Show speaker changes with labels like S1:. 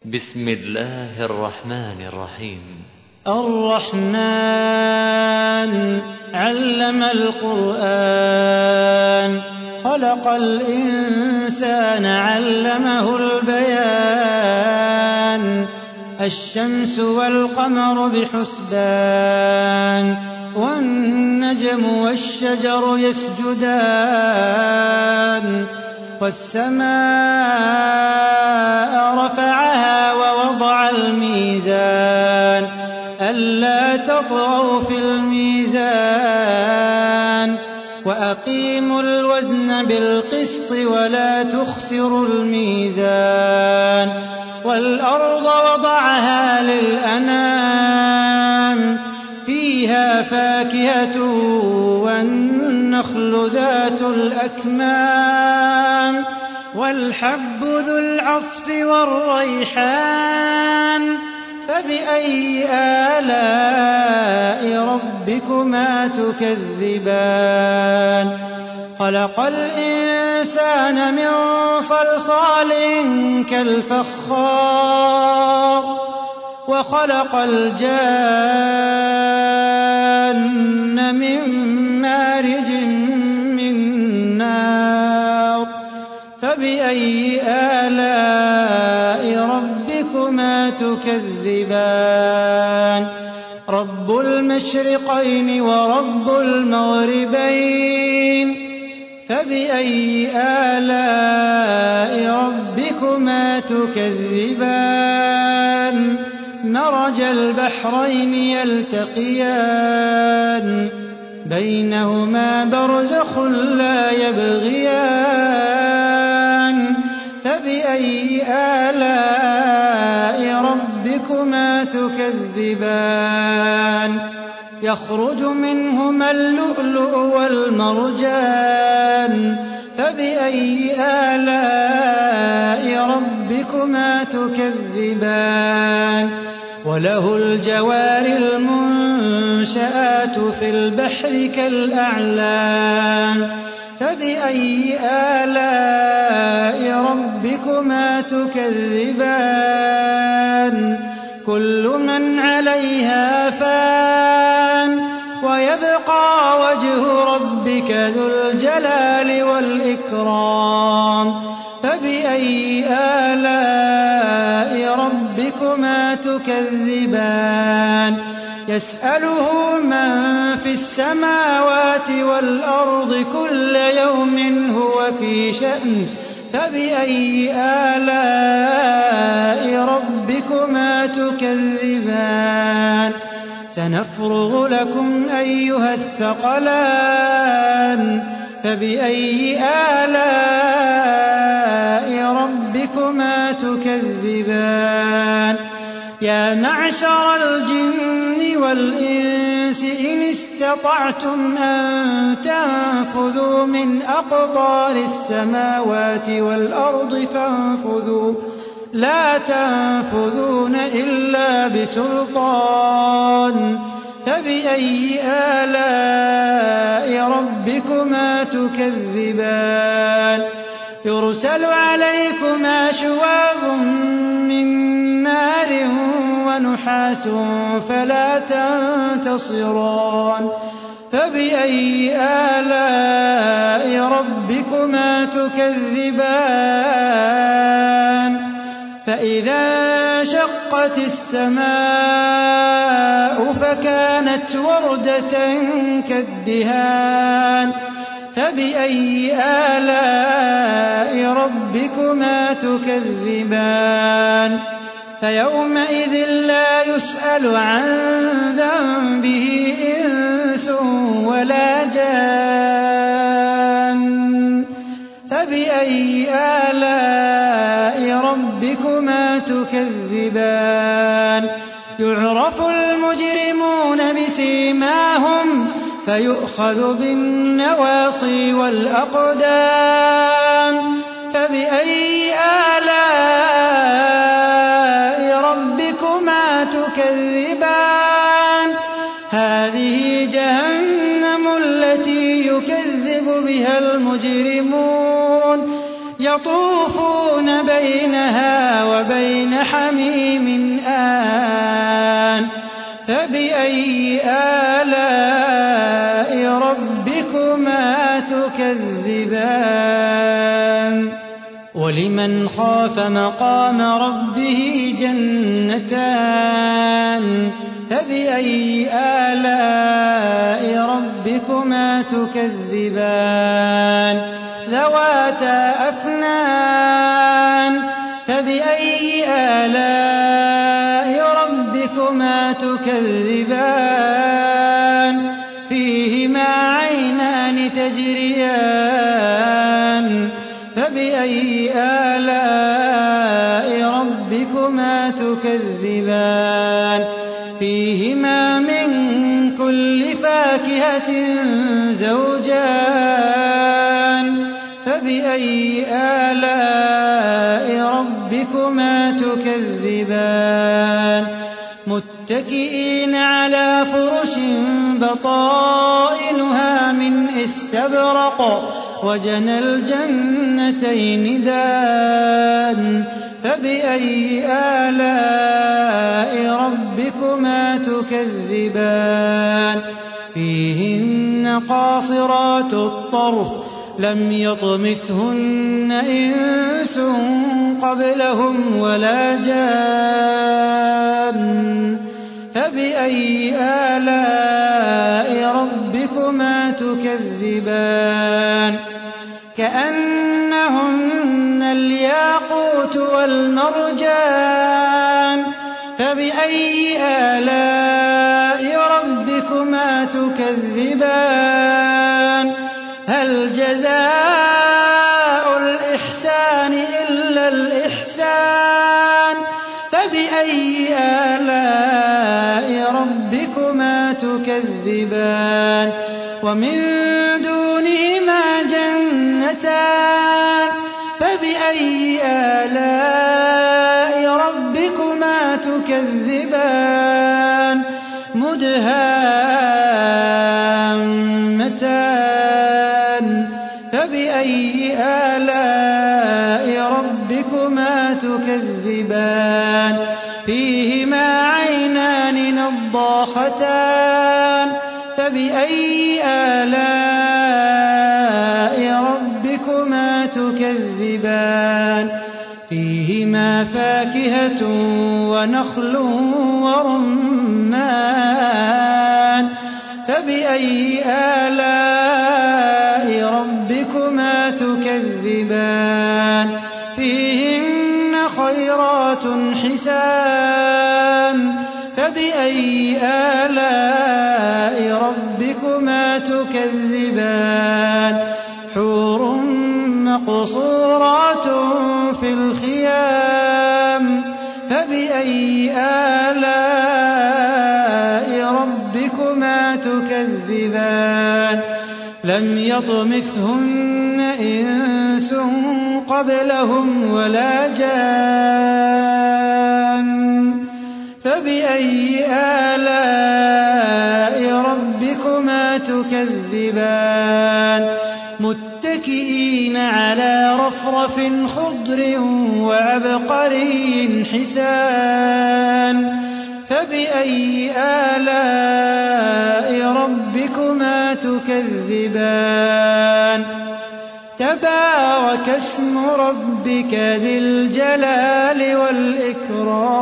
S1: بسم الله الرحمن الرحيم.
S2: الرحمن علم القرآن خلق الإنسان علمه البيان الشمس والقمر بحسبان والنجم والشجر يسجدان والسماء رفعها ووضع الميزان ألا تطغوا في الميزان وأقيموا الوزن بالقسط ولا تخسروا الميزان والأرض وضعها للأنام فيها فاكهة والنخل ذات الأكمام والحب ذو العصف والريحان فبأي آلاء ربكما تكذبان خلق الإنسان من صلصال كالفخار وخلق الجان من مارج من نار فبأي آلاء ربكما تكذبان رب المشرقين ورب المغربين فبأي آلاء ربكما تكذبان مرج البحرين يلتقيان بينهما برزخ لا يبغيان فبأي آلاء ربكما تكذبان يخرج منهما اللؤلؤ والمرجان فبأي آلاء ربكما تكذبان وله الجوار المنشآت في البحر كالأعلام فبأي آلاء ربكما تكذبان كل من عليها فان ويبقى وجه ربك ذو الجلال والإكرام فبأي آلاء ربكما تكذبان يسأله من في السماوات والأرض كل يوم هو في شأن فبأي آلاء ربكما تكذبان سنفرغ لكم أيها الثقلان فبأي آلاء ربكما تكذبان يا معشر الجن والإنس إن استطعتم أن تنفذوا من أقطار السماوات والأرض فانفذوا لا تنفذون إلا بسلطان فبأي آلاء ربكما تكذبان يرسل عليكما شواظ من نار ونحاس فلا تنتصران فبأي آلاء ربكما تكذبان فإذا انشقت السماء فكانت وردة كالدهان فبأي آلاء ربكما تكذبان فيومئذ لا يسأل عن ذنبه إنس ولا جان فبأي آلاء ربكما تكذبان يعرف المجرمون بسيماهم فيؤخذ بالنواصي والأقدام فبأي آلاء ربكما تكذبان هذه جهنم التي يكذب بها المجرمون يطوفون بينها وبين حميم آن فبأي آلاء ربكما تكذبان ولمن خاف مقام ربه جنتان فبأي آلاء ربكما تكذبان ذواتا أفنان فبأي آلاء ربكما تكذبان فيهما عينان تجريان فبأي آلاء ربكما تكذبان فيهما من كل فاكهة زوجان فبأي آلاء ربكما تكذبان متكئين على فرش بطائنها من استبرق وجنى الجنتين دان فبأي آلاء ربكما تكذبان فيهن قاصرات الطرف لم يطمثهن إنس قبلهم ولا جان فبأي آلاء ربكما تكذبان كأنهن الياقوت والمرجان فبأي آلاء ربكما تكذبان هل جزاء الإحسان إلا الإحسان فبأي آلاء ربكما تكذبان ومن دونهما جنتان فبأي آلاء ربكما تكذبان مدهامتان فبأي آلاء ربكما تكذبان فيهما عينان نضاختان فبأي آلاء ربكما تكذبان فيهما فاكهة ونخل ورمان فبأي آلاء ربكما تكذبان فيهن خيرات حسان فبأي آلاء ربكما تكذبان حور مقصورات في الخيام فبأي آلاء ربكما تكذبان لم يطمثهن إنس قبلهم ولا جان فبأي آلاء ربكما تكذبان متكئين على رفرف خضر وعبقري حسان فبأي آلاء ربكما تكذبان تبارك اسم ربك ذي الجلال والإكرام